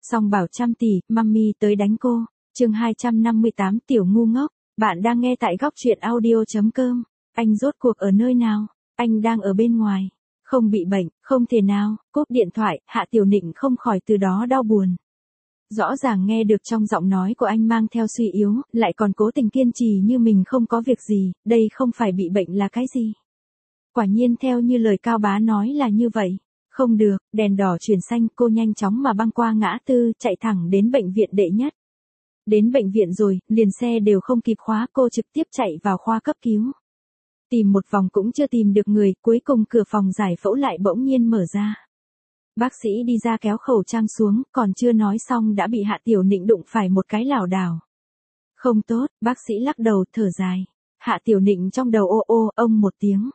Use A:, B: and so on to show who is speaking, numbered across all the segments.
A: Song bảo trăm tỷ, mummy tới đánh cô. Chương 258 tiểu ngu ngốc, bạn đang nghe tại góc truyện audio.com. Anh rốt cuộc ở nơi nào? Anh đang ở bên ngoài. Không bị bệnh, không thể nào. Cúp điện thoại, Hạ Tiểu Nịnh không khỏi từ đó đau buồn. Rõ ràng nghe được trong giọng nói của anh mang theo suy yếu, lại còn cố tình kiên trì như mình không có việc gì, đây không phải bị bệnh là cái gì? Quả nhiên theo như lời Cao Bá nói là như vậy. Không được, đèn đỏ chuyển xanh, cô nhanh chóng mà băng qua ngã tư, chạy thẳng đến bệnh viện đệ nhất. Đến bệnh viện rồi, liền xe đều không kịp khóa, cô trực tiếp chạy vào khoa cấp cứu. Tìm một vòng cũng chưa tìm được người, cuối cùng cửa phòng giải phẫu lại bỗng nhiên mở ra. Bác sĩ đi ra kéo khẩu trang xuống, còn chưa nói xong đã bị Hạ Tiểu Nịnh đụng phải một cái lảo đảo. Không tốt, bác sĩ lắc đầu thở dài. Hạ Tiểu Nịnh trong đầu ô ô ông một tiếng.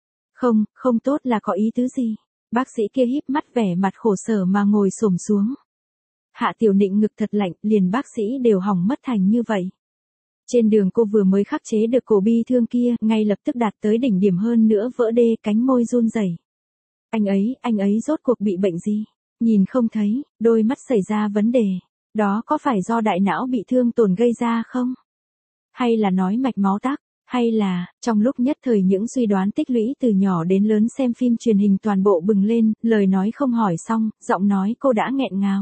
A: Không tốt là có ý tứ gì? Bác sĩ kia híp mắt vẻ mặt khổ sở mà ngồi xổm xuống. Hạ Tiểu Nịnh ngực thật lạnh, liền bác sĩ đều hỏng mất thành như vậy. Trên đường cô vừa mới khắc chế được cổ bi thương kia, ngay lập tức đạt tới đỉnh điểm hơn nữa vỡ đê, cánh môi run rẩy. Anh ấy rốt cuộc bị bệnh gì? Nhìn không thấy, đôi mắt xảy ra vấn đề. Đó có phải do đại não bị thương tổn gây ra không? Hay là nói mạch máu tắc? Hay là, trong lúc nhất thời những suy đoán tích lũy từ nhỏ đến lớn xem phim truyền hình toàn bộ bừng lên, lời nói không hỏi xong, giọng nói cô đã nghẹn ngào.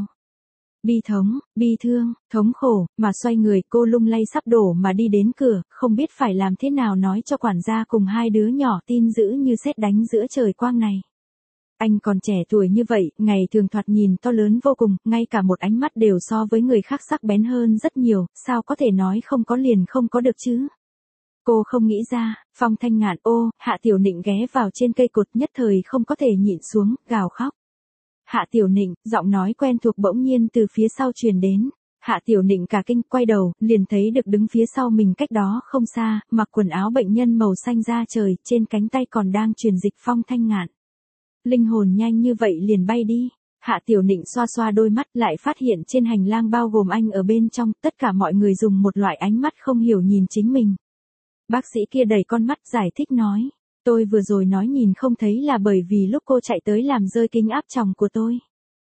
A: Bi thống, bi thương, thống khổ, mà xoay người cô lung lay sắp đổ mà đi đến cửa, không biết phải làm thế nào nói cho quản gia cùng hai đứa nhỏ tin dữ như sét đánh giữa trời quang này. Anh còn trẻ tuổi như vậy, ngày thường thoạt nhìn to lớn vô cùng, ngay cả một ánh mắt đều so với người khác sắc bén hơn rất nhiều, sao có thể nói không có liền không có được chứ? Cô không nghĩ ra, Phong Thanh Ngạn Hạ Tiểu Nịnh ghé vào trên cây cột nhất thời không có thể nhịn xuống, gào khóc. Hạ Tiểu Nịnh, giọng nói quen thuộc bỗng nhiên từ phía sau truyền đến. Hạ Tiểu Nịnh cả kinh quay đầu, liền thấy được đứng phía sau mình cách đó không xa, mặc quần áo bệnh nhân màu xanh da trời, trên cánh tay còn đang truyền dịch Phong Thanh Ngạn. Linh hồn nhanh như vậy liền bay đi. Hạ Tiểu Nịnh xoa xoa đôi mắt lại phát hiện trên hành lang bao gồm anh ở bên trong, tất cả mọi người dùng một loại ánh mắt không hiểu nhìn chính mình. Bác sĩ kia đẩy con mắt giải thích nói, tôi vừa rồi nói nhìn không thấy là bởi vì lúc cô chạy tới làm rơi kính áp tròng của tôi.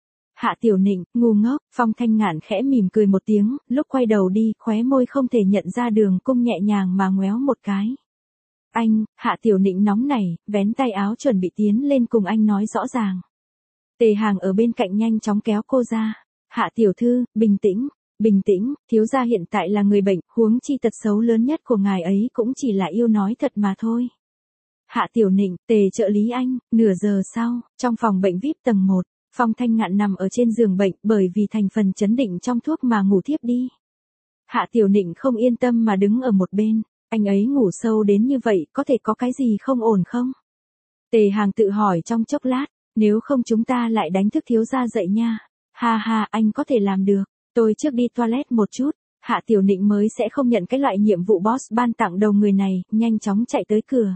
A: Hạ Tiểu Nịnh, ngu ngốc, Phong Thanh Ngạn khẽ mỉm cười một tiếng, lúc quay đầu đi, khóe môi không thể nhận ra Đường Cung nhẹ nhàng mà ngoéo một cái. Anh, Hạ Tiểu Nịnh nóng nảy, vén tay áo chuẩn bị tiến lên cùng anh nói rõ ràng. Tề Hàng ở bên cạnh nhanh chóng kéo cô ra. Hạ Tiểu Thư, bình tĩnh, thiếu gia hiện tại là người bệnh, huống chi tật xấu lớn nhất của ngài ấy cũng chỉ là yêu nói thật mà thôi. Hạ Tiểu Nịnh, Tề trợ lý anh, nửa giờ sau, trong phòng bệnh VIP tầng 1, Phong Thanh Ngạn nằm ở trên giường bệnh bởi vì thành phần chấn định trong thuốc mà ngủ thiếp đi. Hạ Tiểu Nịnh không yên tâm mà đứng ở một bên, anh ấy ngủ sâu đến như vậy có thể có cái gì không ổn không? Tề Hàng tự hỏi trong chốc lát, nếu không chúng ta lại đánh thức thiếu gia dậy nha. Ha ha, anh có thể làm được. Tôi trước đi toilet một chút. Hạ Tiểu Nịnh mới sẽ không nhận cái loại nhiệm vụ boss ban tặng đầu người này, nhanh chóng chạy tới cửa.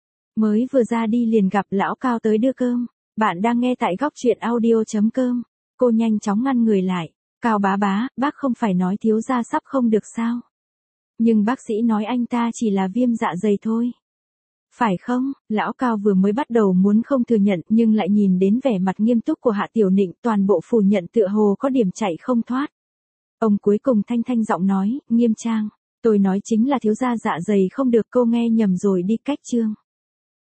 A: Mới vừa ra đi liền gặp lão Cao tới đưa cơm. Bạn đang nghe tại góc truyện audio.com. Cô nhanh chóng ngăn người lại. Cao bá, bác không phải nói thiếu gia sắp không được sao? Nhưng bác sĩ nói anh ta chỉ là viêm dạ dày thôi. Phải không? Lão Cao vừa mới bắt đầu muốn không thừa nhận nhưng lại nhìn đến vẻ mặt nghiêm túc của Hạ Tiểu Nịnh toàn bộ phủ nhận tựa hồ có điểm chạy không thoát. Ông cuối cùng thanh giọng nói, nghiêm trang, tôi nói chính là thiếu gia dạ dày không được, cô nghe nhầm rồi đi cách chương.